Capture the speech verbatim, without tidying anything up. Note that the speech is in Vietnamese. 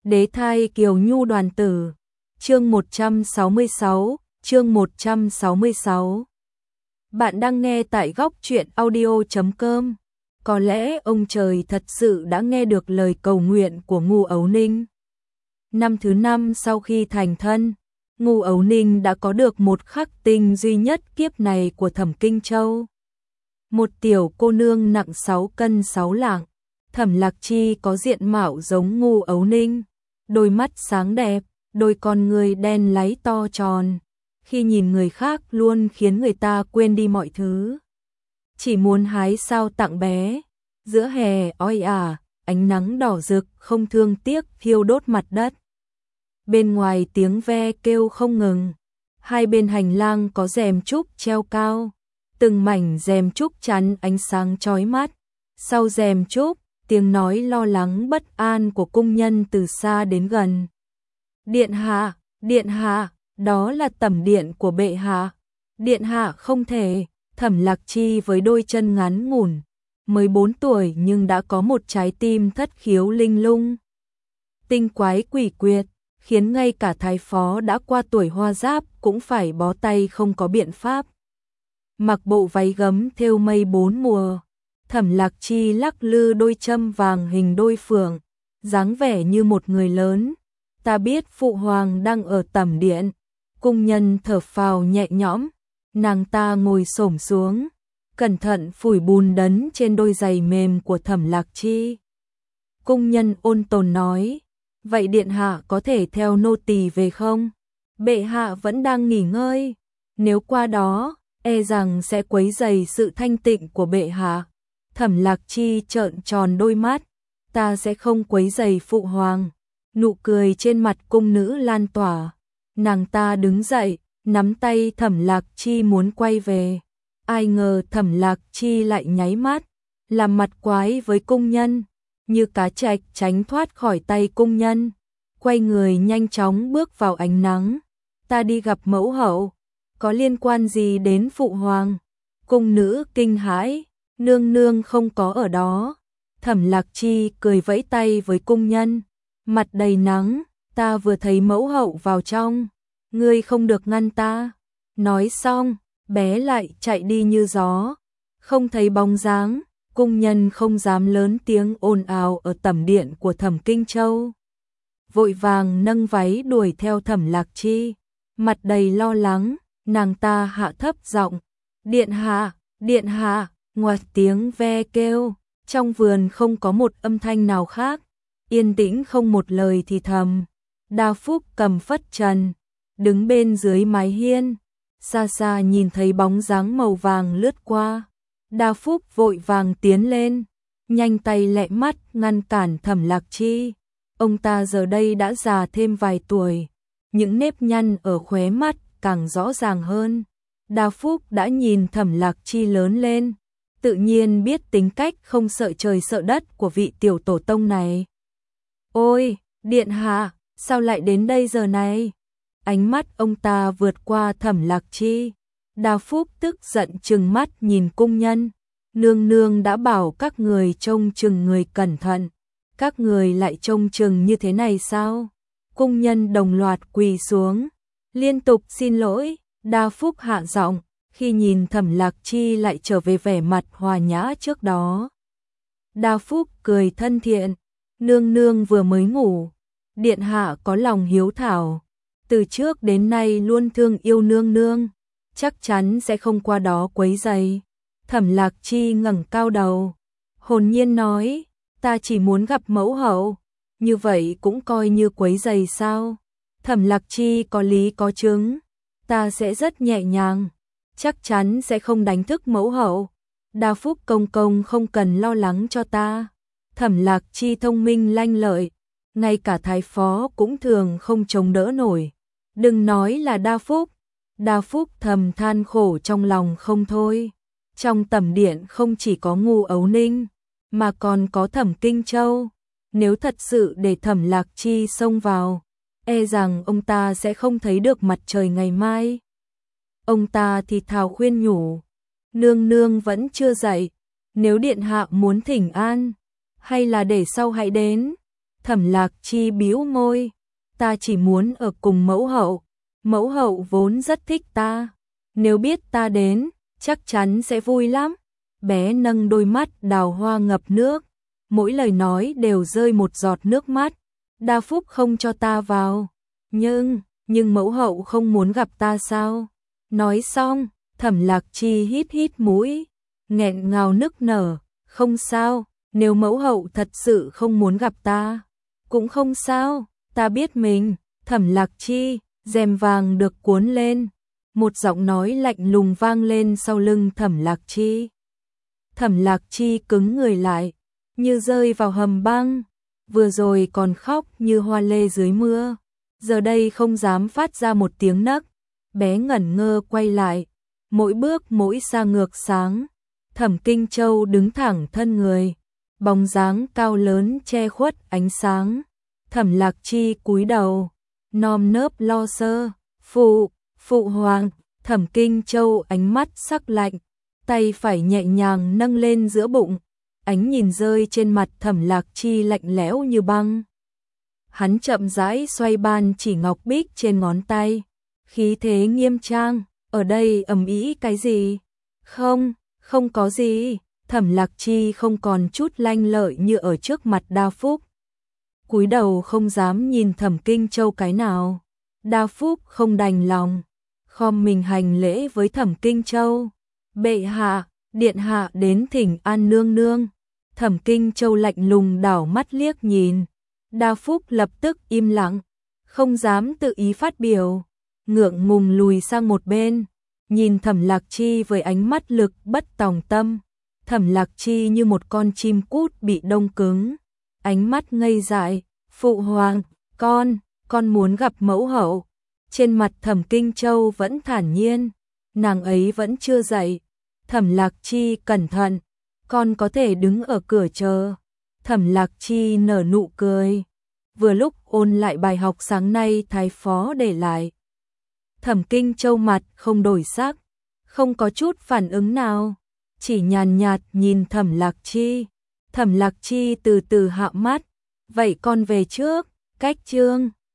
Đế thai Kiều Nhu đoàn tử. Chương một trăm sáu mươi sáu, chương một trăm sáu mươi sáu. Bạn đang nghe tại góc truyện audio chấm com. Có lẽ ông trời thật sự đã nghe được lời cầu nguyện của Ngưu Ấu Ninh. Năm thứ năm sau khi thành thân, Ngưu Ấu Ninh đã có được một khắc tinh duy nhất kiếp này của Thẩm Kinh Châu. Một tiểu cô nương nặng sáu cân sáu lạng. Thẩm Lạc Chi có diện mạo giống Ngưu Ấu Ninh, đôi mắt sáng đẹp, đôi con người đen láy to tròn, khi nhìn người khác luôn khiến người ta quên đi mọi thứ. Chỉ muốn hái sao tặng bé. Giữa hè oi ả, ánh nắng đỏ rực không thương tiếc thiêu đốt mặt đất. Bên ngoài tiếng ve kêu không ngừng. Hai bên hành lang có rèm trúc treo cao, từng mảnh rèm trúc chắn ánh sáng chói mắt. Sau rèm trúc, tiếng nói lo lắng bất an của cung nhân từ xa đến gần. Điện hạ, điện hạ, đó là tẩm điện của bệ hạ. Điện hạ không thể. Thẩm Lạc Chi với đôi chân ngắn ngủn, mới bốn tuổi nhưng đã có một trái tim thất khiếu linh lung. Tinh quái quỷ quyệt, khiến ngay cả thái phó đã qua tuổi hoa giáp cũng phải bó tay không có biện pháp. Mặc bộ váy gấm thêu mây bốn mùa, Thẩm Lạc Chi lắc lư đôi châm vàng hình đôi phượng, dáng vẻ như một người lớn. Ta biết phụ hoàng đang ở tẩm điện. Cung nhân thở phào nhẹ nhõm. Nàng ta ngồi xổm xuống, cẩn thận phủi bùn đấn trên đôi giày mềm của Thẩm Lạc Chi. Cung nhân ôn tồn nói, vậy điện hạ có thể theo nô tỳ về không? Bệ hạ vẫn đang nghỉ ngơi, nếu qua đó, e rằng sẽ quấy rầy sự thanh tịnh của bệ hạ. Thẩm Lạc Chi trợn tròn đôi mắt, ta sẽ không quấy rầy phụ hoàng. Nụ cười trên mặt cung nữ lan tỏa, nàng ta đứng dậy, nắm tay Thẩm Lạc Chi muốn quay về. Ai ngờ Thẩm Lạc Chi lại nháy mắt, làm mặt quái với cung nhân, như cá trạch tránh thoát khỏi tay cung nhân, quay người nhanh chóng bước vào ánh nắng. Ta đi gặp mẫu hậu, có liên quan gì đến phụ hoàng? Cung nữ kinh hãi, nương nương không có ở đó. Thẩm Lạc Chi cười vẫy tay với cung nhân, mặt đầy nắng, ta vừa thấy mẫu hậu vào trong. Ngươi không được ngăn ta. Nói xong, bé lại chạy đi như gió. Không thấy bóng dáng, cung nhân không dám lớn tiếng ồn ào ở tẩm điện của Thẩm Kinh Châu. Vội vàng nâng váy đuổi theo Thẩm Lạc Chi. Mặt đầy lo lắng, nàng ta hạ thấp giọng. Điện hạ, điện hạ, ngoặt tiếng ve kêu. Trong vườn không có một âm thanh nào khác. Yên tĩnh không một lời thì thầm. Đao Phúc cầm phất trần, đứng bên dưới mái hiên, xa xa nhìn thấy bóng dáng màu vàng lướt qua. Đao Phúc vội vàng tiến lên, nhanh tay lẹ mắt ngăn cản Thẩm Lạc Chi. Ông ta giờ đây đã già thêm vài tuổi, những nếp nhăn ở khóe mắt càng rõ ràng hơn. Đao Phúc đã nhìn Thẩm Lạc Chi lớn lên, tự nhiên biết tính cách không sợ trời sợ đất của vị tiểu tổ tông này. Ôi, điện hạ, sao lại đến đây giờ này? Ánh mắt ông ta vượt qua Thẩm Lạc Chi. Đao Phúc tức giận trừng mắt nhìn cung nhân. Nương nương đã bảo các người trông chừng người cẩn thận. Các người lại trông chừng như thế này sao? Cung nhân đồng loạt quỳ xuống, liên tục xin lỗi. Đao Phúc hạ giọng, khi nhìn Thẩm Lạc Chi lại trở về vẻ mặt hòa nhã trước đó. Đao Phúc cười thân thiện. Nương nương vừa mới ngủ. Điện hạ có lòng hiếu thảo, từ trước đến nay luôn thương yêu nương nương, chắc chắn sẽ không qua đó quấy rầy. Thẩm Lạc Chi ngẩng cao đầu, hồn nhiên nói, ta chỉ muốn gặp mẫu hậu, như vậy cũng coi như quấy rầy sao? Thẩm Lạc Chi có lý có chứng, ta sẽ rất nhẹ nhàng, chắc chắn sẽ không đánh thức mẫu hậu. Đao Phúc công công không cần lo lắng cho ta. Thẩm Lạc Chi thông minh lanh lợi, ngay cả thái phó cũng thường không chống đỡ nổi. Đừng nói là Đao Phúc. Đao Phúc thầm than khổ trong lòng không thôi. Trong tẩm điện không chỉ có Ngưu Ấu Ninh, mà còn có Thẩm Kinh Châu. Nếu thật sự để Thẩm Lạc Chi xông vào, e rằng ông ta sẽ không thấy được mặt trời ngày mai. Ông ta thì thào khuyên nhủ, nương nương vẫn chưa dậy, nếu điện hạ muốn thỉnh an, hay là để sau hãy đến. Thẩm Lạc Chi bĩu môi, ta chỉ muốn ở cùng mẫu hậu, mẫu hậu vốn rất thích ta, nếu biết ta đến, chắc chắn sẽ vui lắm. Bé nâng đôi mắt đào hoa ngập nước, mỗi lời nói đều rơi một giọt nước mắt. Đa Phúc không cho ta vào, nhưng, nhưng mẫu hậu không muốn gặp ta sao? Nói xong, Thẩm Lạc Chi hít hít mũi, nghẹn ngào nức nở, không sao, nếu mẫu hậu thật sự không muốn gặp ta, cũng không sao, ta biết mình. Thẩm Lạc Chi, rèm vàng được cuốn lên, một giọng nói lạnh lùng vang lên sau lưng Thẩm Lạc Chi. Thẩm Lạc Chi cứng người lại, như rơi vào hầm băng, vừa rồi còn khóc như hoa lê dưới mưa, giờ đây không dám phát ra một tiếng nấc. Bé ngẩn ngơ quay lại, mỗi bước mỗi xa ngược sáng. Thẩm Kinh Châu đứng thẳng thân người, bóng dáng cao lớn che khuất ánh sáng. Thẩm Lạc Chi cúi đầu, nom nớp lo sơ, phụ, phụ hoàng. Thẩm Kinh Châu ánh mắt sắc lạnh, tay phải nhẹ nhàng nâng lên giữa bụng, ánh nhìn rơi trên mặt Thẩm Lạc Chi lạnh lẽo như băng. Hắn chậm rãi xoay bàn chỉ ngọc bích trên ngón tay, khí thế nghiêm trang, ở đây ầm ĩ cái gì? Không, không có gì. Thẩm Lạc Chi không còn chút lanh lợi như ở trước mặt Đa Phúc. Cúi đầu không dám nhìn Thẩm Kinh Châu cái nào. Đa Phúc không đành lòng, khom mình hành lễ với Thẩm Kinh Châu. Bệ hạ, điện hạ đến thỉnh an nương nương. Thẩm Kinh Châu lạnh lùng đảo mắt liếc nhìn. Đa Phúc lập tức im lặng, không dám tự ý phát biểu, ngượng ngùng lùi sang một bên, nhìn Thẩm Lạc Chi với ánh mắt lực bất tòng tâm. Thẩm Lạc Chi như một con chim cút bị đông cứng, ánh mắt ngây dại. Phụ hoàng, con, con muốn gặp mẫu hậu. Trên mặt Thẩm Kinh Châu vẫn thản nhiên, nàng ấy vẫn chưa dậy. Thẩm Lạc Chi cẩn thận, con có thể đứng ở cửa chờ. Thẩm Lạc Chi nở nụ cười, vừa lúc ôn lại bài học sáng nay thái phó để lại. Thẩm Kinh Châu mặt không đổi sắc, không có chút phản ứng nào, chỉ nhàn nhạt nhìn Thẩm Lạc Chi. Thẩm Lạc Chi từ từ hạ mắt, vậy con về trước. Cách chương